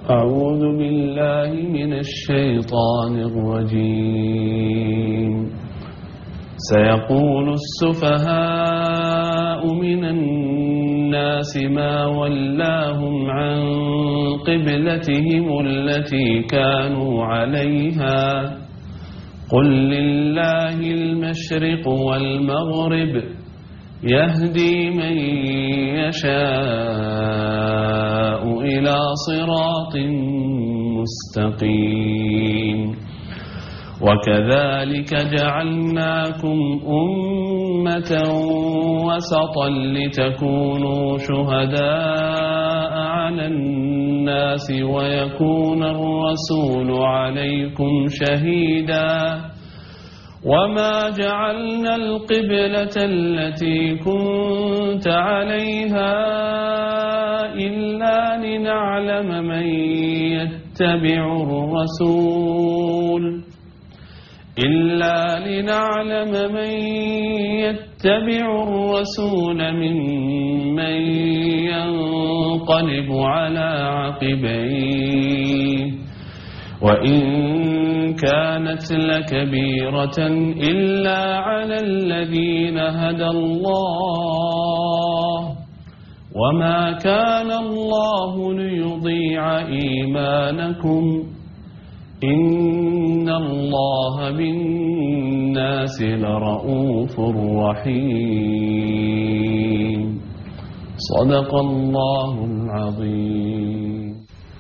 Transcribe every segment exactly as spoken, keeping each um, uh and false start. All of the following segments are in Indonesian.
أعوذ بالله من الشيطان الرجيم سيقول السفهاء من الناس ما ولاهم عن قبلتهم التي كانوا عليها قل لله المشرق والمغرب يهدي من يشاء إلى صراط مستقيم وكذلك جعلناكم أمة وسطا لتكونوا شهداء على الناس ويكون الرسول عليكم شهيدا وما جعلنا القبلة التي كنت عليها إلا لنعلم من يتبع الرسول إلا لنعلم من يتبع الرسول ممن ينقلب على عقبيه وإن كانت لكبيرة إلا على الذين هدى الله وما كان الله ليضيع إيمانكم إن الله بالناس لرؤوف رحيم صدق الله العظيم.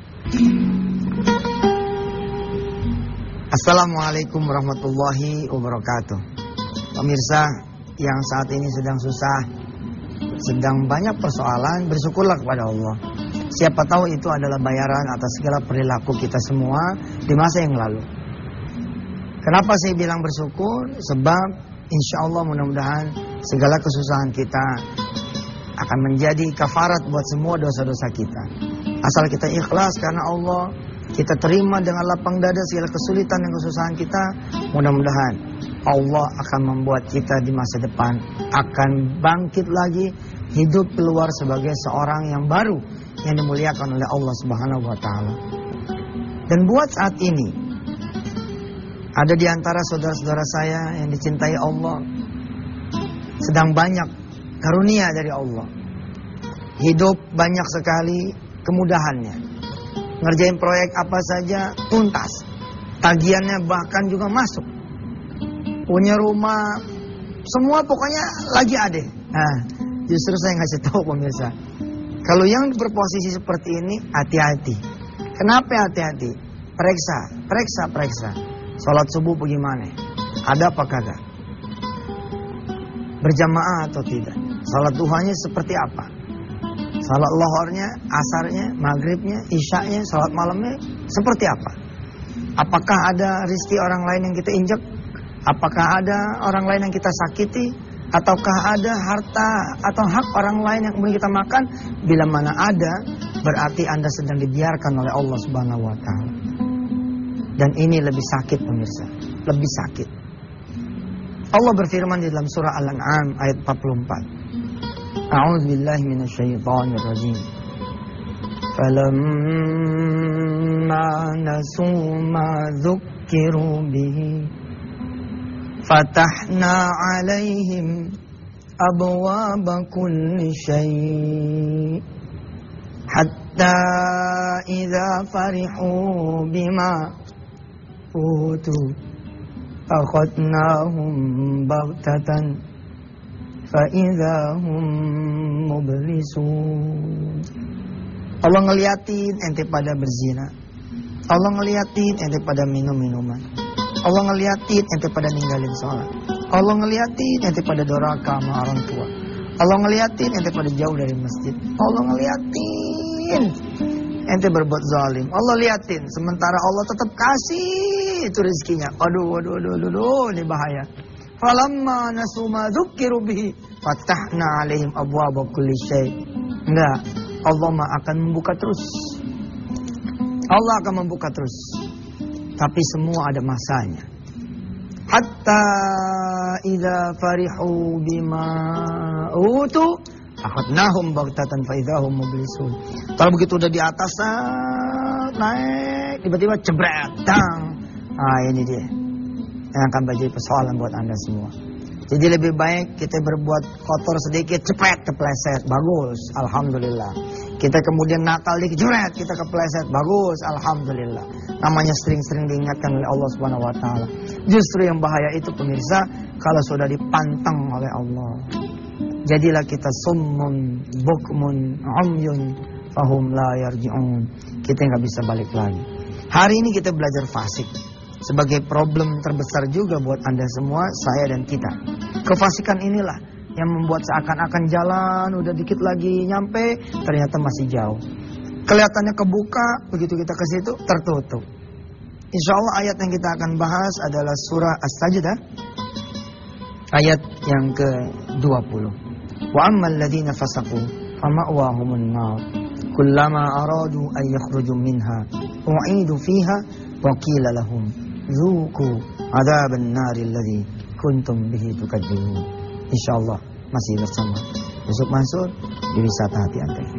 Assalamualaikum warahmatullahi wabarakatuh. Pemirsa yang saat ini sedang susah, sedang banyak persoalan, bersyukurlah kepada Allah. Siapa tahu itu adalah bayaran atas segala perilaku kita semua di masa yang lalu. Kenapa saya bilang bersyukur? Sebab insya Allah mudah-mudahan segala kesusahan kita akan menjadi kafarat buat semua dosa-dosa kita. Asal kita ikhlas karena Allah, kita terima dengan lapang dada segala kesulitan dan kesusahan kita. Mudah-mudahan Allah akan membuat kita di masa depan akan bangkit lagi, hidup keluar sebagai seorang yang baru, yang dimuliakan oleh Allah Subhanahu wa taala. Dan buat saat ini ada di antara saudara-saudara saya yang dicintai Allah, sedang banyak karunia dari Allah. Hidup banyak sekali kemudahannya. Ngerjain proyek apa saja tuntas. Tagihannya bahkan juga masuk. Punya rumah, semua pokoknya lagi ada. Nah, justru saya ngasih tahu pemirsa, kalau yang berposisi seperti ini hati-hati. Kenapa hati-hati? Periksa, periksa, periksa. Sholat subuh bagaimana? Ada apa kagak? Berjamaah atau tidak? Sholat duhanya seperti apa? Salat lohornya, asarnya, maghribnya, isyaknya, salat malamnya seperti apa? Apakah ada rezeki orang lain yang kita injak? Apakah ada orang lain yang kita sakiti? Ataukah ada harta atau hak orang lain yang kemudian kita makan? Bila mana ada, berarti Anda sedang dibiarkan oleh Allah Subhanahu wa taala. Dan ini lebih sakit pemirsa, lebih sakit. Allah berfirman di dalam surah Al-An'am ayat empat puluh empat. A'udzu billahi minasyaitonir rajim. Falamma nasu ma dzukkiru bihi fatahna 'alaihim abwaaba kulli syai' hatta idza farihu bima utu akhadnahum baghtatan فَإِذَا هُمْ مُبْلِسُونَ. Allah ngeliatin ente pada berzina. Allah ngeliatin ente pada minum-minuman. Allah ngeliatin ente pada ninggalin sholat. Allah ngeliatin ente pada doraka sama orang tua. Allah ngeliatin ente pada jauh dari masjid. Allah ngeliatin ente berbuat zalim. Allah liatin. Sementara Allah tetap kasih itu rezekinya. Aduh, aduh, aduh, aduh, aduh, ini bahaya. Falamma nasu ma dzukkiru bihi fatahna 'alaihim abwaaba kulli syai'. Enggak, Allah mah akan membuka terus. Allah akan membuka terus. Tapi semua ada masanya. Hatta idza farihu bima utu, akhadnahum baghtatan fa idza hum mublisun. Kalau begitu udah di atasan, semangat, naik, tiba-tiba jebret, dang. Ah, ini dia yang akan menjadi persoalan buat Anda semua. Jadi lebih baik kita berbuat kotor sedikit, cepet kepleset, bagus, alhamdulillah. Kita kemudian nakal dikit, jebret, kita kepleset, bagus, alhamdulillah. Namanya sering-sering diingatkan oleh Allah Subhanahu Wa Taala. Justru yang bahaya itu pemirsa, kalau sudah dipantang oleh Allah. Jadilah kita summun, bukmun, umyun, fahum la yarji'un. Kita nggak bisa balik lagi. Hari ini kita belajar fasik. Sebagai problem terbesar juga buat Anda semua, saya dan kita. Kefasikan inilah yang membuat seakan-akan jalan, udah dikit lagi nyampe, ternyata masih jauh. Kelihatannya kebuka, begitu kita ke situ, tertutup. Insya Allah ayat yang kita akan bahas adalah surah As-Sajdah, ayat yang ke dua puluh. Wa ammal ladzina fasaqu fama'wahumun nar kullama aradu an yakhruju minha u'idu fiha wa qila lahum zuqu adzaban naril ladzi kuntum bihi tukadzibun. Insyaallah masih bersama Yusuf Mansur di Wisata Hati Antv.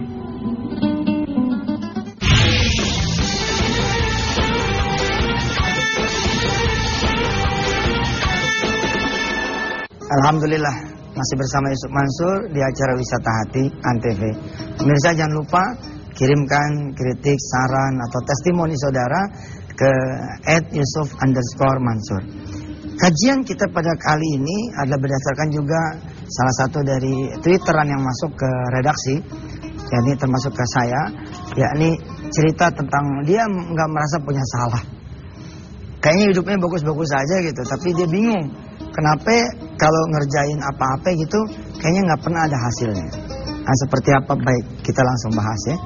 Alhamdulillah masih bersama Yusuf Mansur di acara Wisata Hati Antv. Pemirsa jangan lupa kirimkan kritik, saran atau testimoni saudara ke et yusuf underscore mansur. Kajian kita pada kali ini adalah berdasarkan juga salah satu dari twitteran yang masuk ke redaksi, yakni termasuk ke saya, yakni cerita tentang dia nggak merasa punya salah. Kayaknya hidupnya bagus-bagus saja gitu, tapi dia bingung kenapa kalau ngerjain apa-apa gitu kayaknya nggak pernah ada hasilnya. Nah, seperti apa? Baik, kita langsung bahas ya.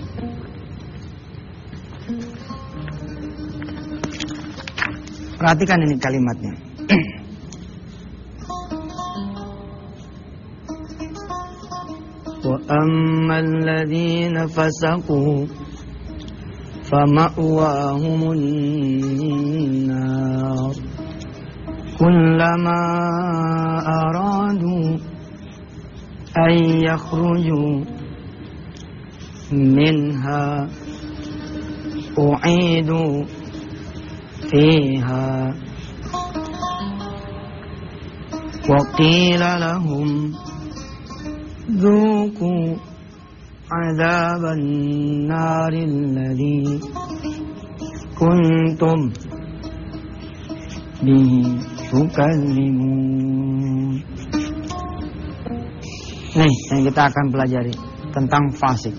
Perhatikan ini kalimatnya. Wa ammal ladzina fasaqu fama'wahumun nar kullama aradu an yakhruju minha u'idu fiha wa qila lahum dhuqu adzaban naril ladzi kuntum bihi tukadzibun. Nih yang kita akan pelajari tentang fasik.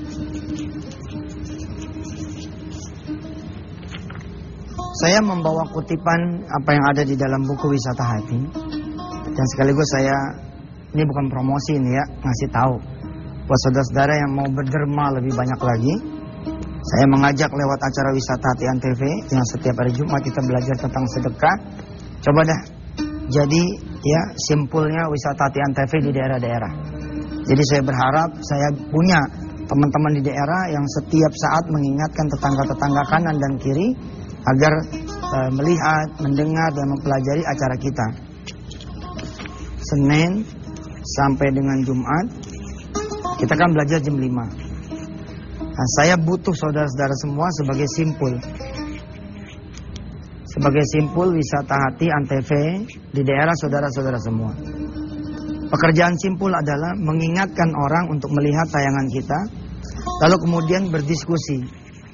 Saya membawa kutipan apa yang ada di dalam buku Wisata Hati. Dan sekaligus saya, ini bukan promosi nih ya, ngasih tahu buat saudara-saudara yang mau berderma lebih banyak lagi. Saya mengajak lewat acara Wisata Hati Antv yang setiap hari Jumat kita belajar tentang sedekah. Coba dah jadi ya simpulnya Wisata Hati Antv di daerah-daerah. Jadi saya berharap saya punya teman-teman di daerah yang setiap saat mengingatkan tetangga-tetangga kanan dan kiri agar e, melihat, mendengar dan mempelajari acara kita. Senin sampai dengan Jumat kita kan belajar jam lima. Nah, saya butuh saudara-saudara semua sebagai simpul. Sebagai simpul Wisata Hati Antv di daerah saudara-saudara semua. Pekerjaan simpul adalah mengingatkan orang untuk melihat tayangan kita, lalu kemudian berdiskusi.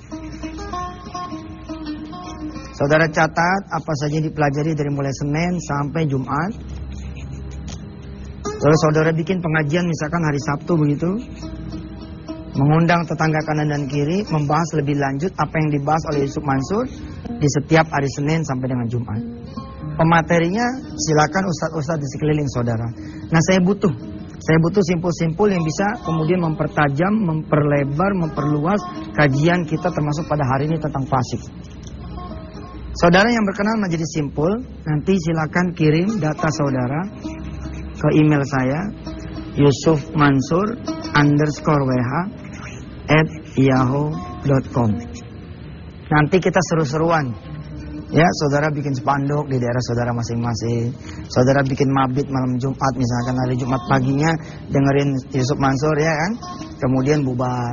Saudara catat apa saja dipelajari dari mulai Senin sampai Jumat. Lalu saudara bikin pengajian misalkan hari Sabtu begitu. Mengundang tetangga kanan dan kiri, membahas lebih lanjut apa yang dibahas oleh Yusuf Mansur di setiap hari Senin sampai dengan Jumat. Pematerinya silakan ustadz-ustadz di sekeliling saudara. Nah saya butuh, saya butuh simpul-simpul yang bisa kemudian mempertajam, memperlebar, memperluas kajian kita termasuk pada hari ini tentang fasik. Saudara yang berkenan menjadi simpul, nanti silakan kirim data saudara ke email saya yusuf mansur underscore wh at yahoo dot com. Nanti kita seru-seruan. Ya, saudara bikin spanduk di daerah saudara masing-masing. Saudara bikin mabit malam Jumat, misalkan hari Jumat paginya dengerin Yusuf Mansur ya kan. Kemudian bubar.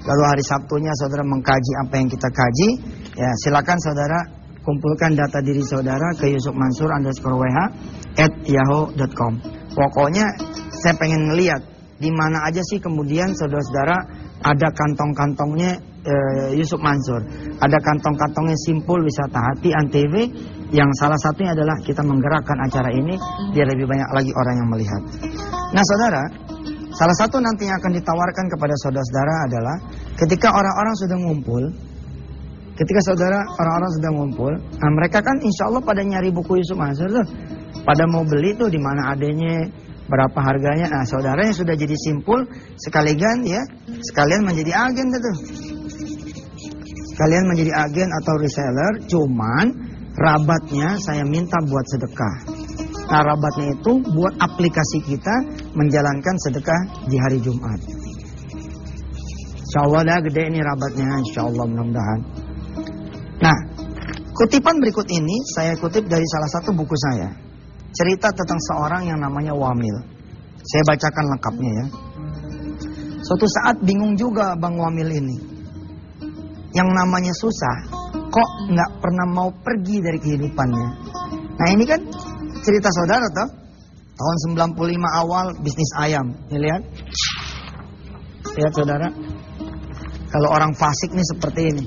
Lalu hari Sabtunya saudara mengkaji apa yang kita kaji. Ya, silakan saudara kumpulkan data diri saudara ke Yusuf Mansur underscore W H at yahoo dot com. Pokoknya saya pengen ngelihat di mana aja sih kemudian saudara-saudara ada kantong-kantongnya eh, Yusuf Mansur, ada kantong-kantongnya Simpul Wisata Hati Antv, yang salah satunya adalah kita menggerakkan acara ini biar lebih banyak lagi orang yang melihat. Nah saudara, salah satu nanti yang akan ditawarkan kepada saudara-saudara adalah ketika orang-orang sudah ngumpul, ketika saudara orang-orang sudah ngumpul, nah mereka kan insya Allah pada nyari buku Yusuf Mansur tuh, pada mau beli tuh di mana adanya, berapa harganya. Nah saudara yang sudah jadi Simpul sekalian ya, sekalian menjadi agen tuh, sekalian menjadi agen atau reseller. Cuman rabatnya saya minta buat sedekah. Nah rabatnya itu buat aplikasi kita menjalankan sedekah di hari Jumat. Insya Allah dah gede ini rabatnya, insya Allah mudah-mudahan. Nah kutipan berikut ini saya kutip dari salah satu buku saya, cerita tentang seorang yang namanya Wamil. Saya bacakan lengkapnya ya. Suatu saat bingung juga Bang Wamil ini, yang namanya susah kok nggak pernah mau pergi dari kehidupannya. Nah ini kan cerita saudara toh, tahun sembilan puluh lima awal bisnis ayam. Nih lihat, lihat saudara, kalau orang fasik nih seperti ini.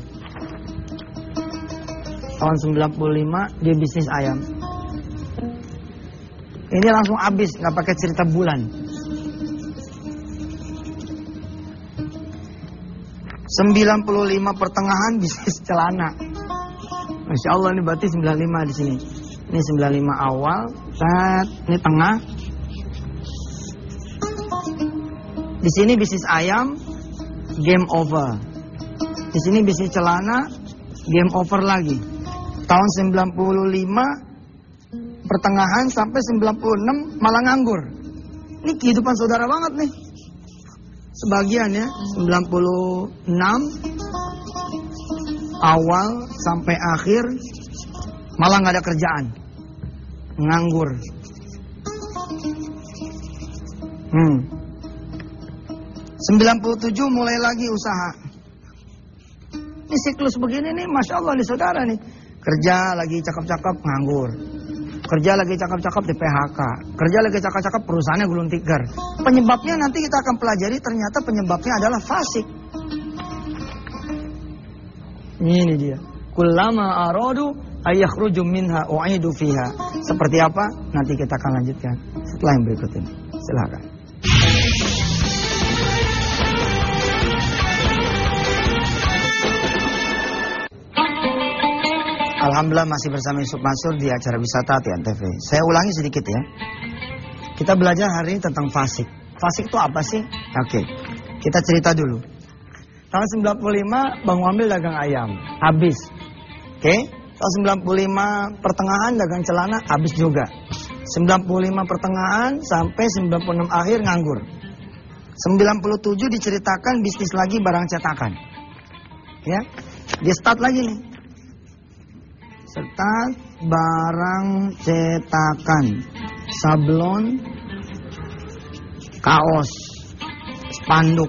Tahun sembilan puluh lima dia bisnis ayam. Ini langsung habis, nggak pakai cerita bulan. sembilan puluh lima pertengahan bisnis celana. Masya Allah ini berarti sembilan puluh lima di sini. Ini sembilan puluh lima awal, tat, ini tengah. Di sini bisnis ayam, game over. Di sini bisnis celana, game over lagi. Tahun sembilan puluh lima pertengahan sampai sembilan puluh enam malah nganggur. Ini kehidupan saudara banget nih. Sebagian ya, sembilan puluh enam awal sampai akhir malah nggak ada kerjaan, nganggur. Hmm. sembilan puluh tujuh mulai lagi usaha. Ini siklus begini nih, masya Allah nih saudara nih. Kerja lagi cakep-cakep nganggur. Kerja lagi cakep-cakep di P H K. Kerja lagi cakep-cakep perusahaannya gulung tikar. Penyebabnya nanti kita akan pelajari, ternyata penyebabnya adalah fasik. Ini dia. Kullama aradu ayakhruju minha u'idu fiha. Seperti apa? Nanti kita akan lanjutkan setelah yang berikut ini. Silakan. Alhamdulillah masih bersama Yusuf Mansur di acara Wisata Hati Antv. Saya ulangi sedikit ya. Kita belajar hari ini tentang fasik. Fasik itu apa sih? Oke, kita cerita dulu. Tahun sembilan puluh lima Bang Wamil dagang ayam, habis. Oke, tahun sembilan puluh lima pertengahan dagang celana, habis juga. sembilan puluh lima pertengahan sampai sembilan puluh enam akhir nganggur. sembilan puluh tujuh diceritakan bisnis lagi barang cetakan. Ya, dia start lagi nih. Start barang cetakan, sablon, kaos, spanduk.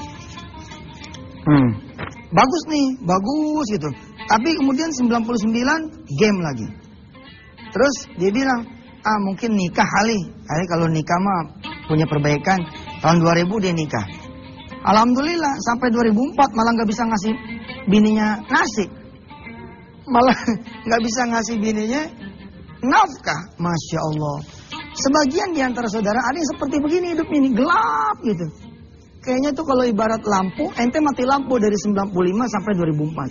Hmm. Bagus nih, bagus gitu. Tapi kemudian sembilan puluh sembilan game lagi. Terus dia bilang, ah mungkin nikah kali. Kali kalau nikah mah punya perbaikan. Tahun dua ribu dia nikah. Alhamdulillah sampai dua ribu empat malah nggak bisa ngasih bininya nasi. Malah nggak bisa ngasih bininya nafkah. Masya Allah. Sebagian di antara saudara ada yang seperti begini hidup ini, gelap gitu. Kayaknya tuh kalau ibarat lampu, ente mati lampu dari sembilan puluh lima sampai dua ribu empat.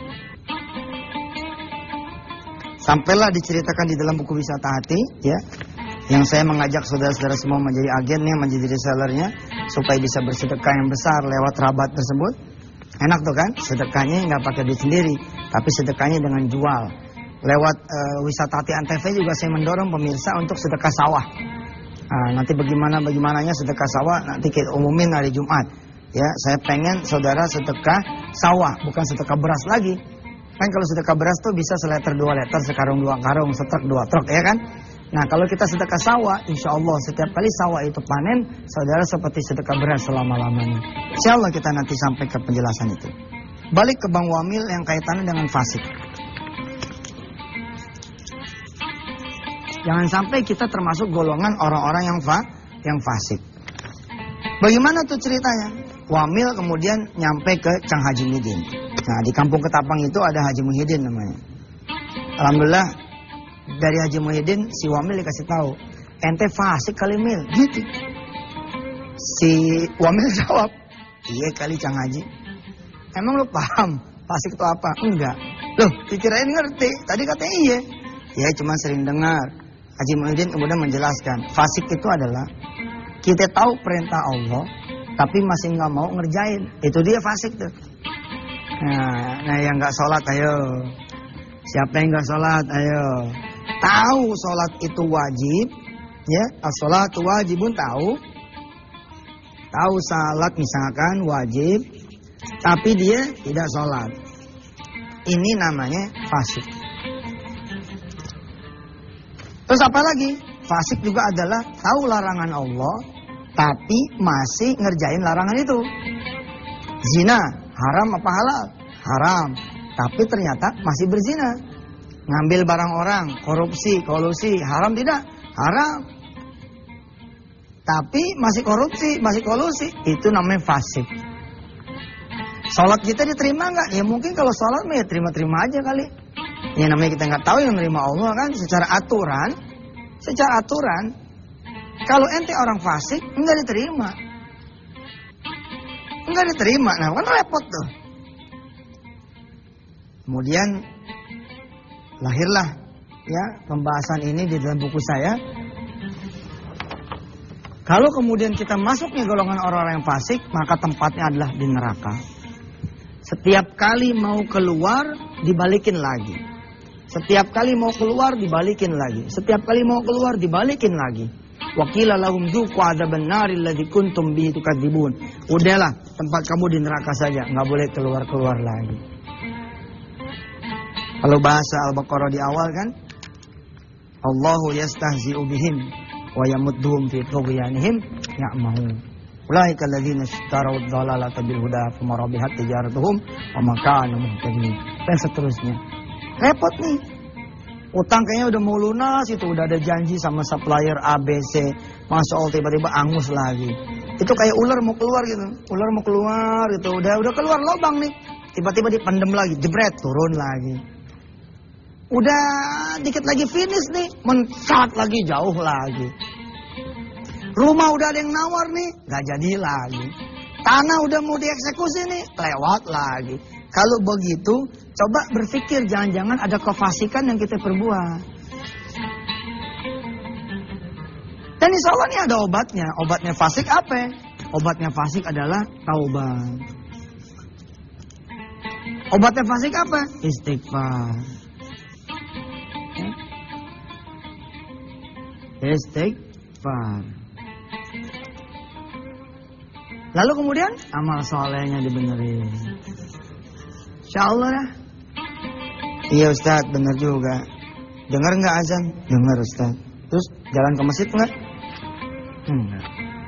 Sampailah diceritakan di dalam buku Wisata Hati ya, yang saya mengajak saudara-saudara semua menjadi agennya, menjadi resellernya, supaya bisa bersedekah yang besar lewat rabat tersebut. Enak tuh kan, sedekahnya nggak pakai duit sendiri, tapi sedekahnya dengan jual. Lewat uh, Wisata Hati Antv juga saya mendorong pemirsa untuk sedekah sawah. Nah, nanti bagaimana bagaimananya sedekah sawah nanti kita umumin hari Jumat. Ya, saya pengen saudara sedekah sawah, bukan sedekah beras lagi. Kan kalau sedekah beras tuh bisa seleter dua liter, sekarung dua karung, setruk dua truk, ya kan? Nah, kalau kita sedekah sawah, insya Allah setiap kali sawah itu panen, saudara seperti sedekah beras selama-lamanya. Insya Allah kita nanti sampai ke penjelasan itu. Balik ke Bang Wamil yang kaitannya dengan fasik. Jangan sampai kita termasuk golongan orang-orang yang fa, yang fasik. Bagaimana tuh ceritanya? Wamil kemudian nyampe ke Cang Haji Muhyiddin. Nah, di kampung Ketapang itu ada Haji Muhyiddin namanya. Alhamdulillah dari Haji Muhyiddin si Wamil dikasih tahu, ente fasik kali Mil, gitu. Si Wamil jawab, iya kali Cang Haji. Emang lu paham fasik itu apa? Enggak. Loh, dikirain ngerti. Tadi katanya iya. Ya cuma sering dengar. Haji Muhyiddin kemudian menjelaskan, fasik itu adalah kita tahu perintah Allah, tapi masih nggak mau ngerjain. Itu dia fasik tuh. Nah, nah yang nggak sholat, ayo. Siapa yang nggak sholat, ayo. Tahu sholat itu wajib, ya. As-sholatu wajibun, tahu. Tahu salat misalkan wajib, tapi dia tidak sholat. Ini namanya fasik. Terus apa lagi? Fasik juga adalah tahu larangan Allah, tapi masih ngerjain larangan itu. Zina, haram apa halal? Haram. Tapi ternyata masih berzina. Ngambil barang orang, korupsi, kolusi, haram tidak? Haram. Tapi masih korupsi, masih kolusi. Itu namanya fasik. Sholat kita diterima nggak? Ya mungkin kalau sholat mah ya terima-terima aja kali. Ya namanya kita nggak tahu yang nerima Allah kan secara aturan. Secara aturan, kalau ente orang fasik, enggak diterima. Enggak diterima, nah kan repot tuh. Kemudian, lahirlah ya pembahasan ini di dalam buku saya. Kalau kemudian kita masuknya golongan orang-orang yang fasik, maka tempatnya adalah di neraka. Setiap kali mau keluar, dibalikin lagi. Setiap kali mau keluar dibalikin lagi. Setiap kali mau keluar dibalikin lagi. Wa qila lahum dzuqu adzaban naril ladzi kuntum bihi tukadzibun. Udahlah, tempat kamu di neraka saja, enggak boleh keluar-keluar lagi. Kalau bahasa Al-Baqarah di awal kan, Allahu yastahzi'u bihim wa yamudduhum fi tughyanihim ya'mahun. Ulaika alladzina ishtaraw ad-dhalalata bil huda fama rabihat tijaratuhum wa ma kanu muhtadin. Dan seterusnya. Repot nih. Utang kayaknya udah mau lunas, itu udah ada janji sama supplier A B C. Masya Allah tiba-tiba angus lagi. Itu kayak ular mau keluar gitu. Ular mau keluar gitu. Udah udah keluar lubang nih. Tiba-tiba dipendem lagi, jebret, turun lagi. Udah dikit lagi finish nih, mencat lagi, jauh lagi. Rumah udah ada yang nawar nih, gak jadi lagi. Tanah udah mau dieksekusi nih, lewat lagi. Kalau begitu, coba berpikir jangan-jangan ada kefasikan yang kita perbuat. Dan insya Allah ini ada obatnya. Obatnya fasik apa? Obatnya fasik adalah taubat. Obatnya fasik apa? Istighfar. Istighfar. Lalu kemudian amal solehnya dibenerin. Insya Allah ya. Iya Ustaz, benar juga. Dengar nggak azan? Dengar Ustaz. Terus jalan ke masjid nggak? Enggak.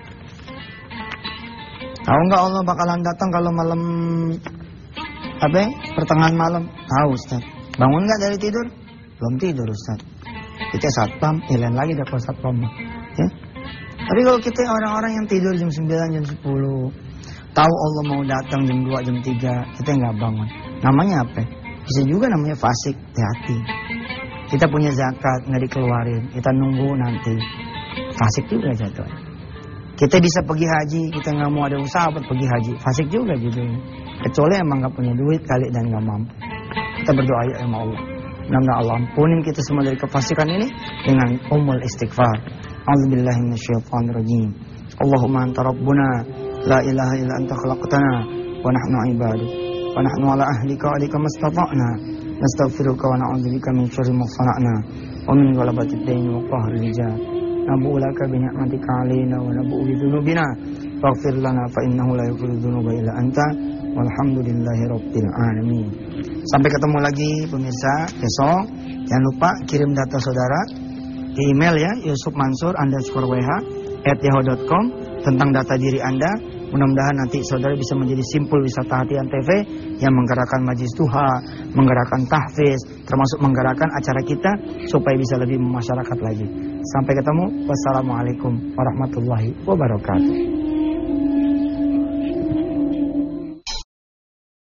Tahu nggak Allah bakalan datang kalau malam apa? Pertengahan malam? Tahu Ustaz. Bangun nggak dari tidur? Belum tidur Ustaz. Kita satpam, ya lain lagi dapat satpam. Ya. Tapi kalau kita orang-orang yang tidur jam sembilan, jam sepuluh, tahu Allah mau datang jam dua, jam tiga, kita nggak bangun. Namanya apa? Bisa juga namanya fasik, hati-hati. Kita punya zakat, nggak dikeluarin, kita nunggu nanti. Fasik juga jatuh. Kita bisa pergi haji, kita nggak mau ada usaha buat pergi haji. Fasik juga judulnya. Kecuali emang nggak punya duit kali dan nggak mampu. Kita berdoa ya sama Allah. Mudah-mudahan Allah ampunin kita semua dari kefasikan ini dengan umul istighfar. A'udzubillahi minasyaitonirrajim. Allahumma anta rabbuna la ilaha illa anta khalaqtana wa nahnu ibaduk wa nahnu ala ahlika wa alika mastata'na nastaghfiruka wa na'udzubika min syarri ma sana'na wa min ghalabatid daini wa qahri rijal. Nabu'u laka bi ni'matika 'alaina wa nabu'u bi dzunubina faghfir lana fa innahu la yaghfiru dzunuba illa anta walhamdulillahi rabbil alamin. Sampai ketemu lagi pemirsa besok. Jangan lupa kirim data saudara email ya, Yusuf Mansur underscore W H at yahoo dot com tentang data diri Anda. Mudah-mudahan nanti saudara bisa menjadi simpul wisata hati Antv yang menggerakkan majlis duha, menggerakkan tahfiz, termasuk menggerakkan acara kita supaya bisa lebih memasyarakat lagi. Sampai ketemu. Wassalamualaikum warahmatullahi wabarakatuh.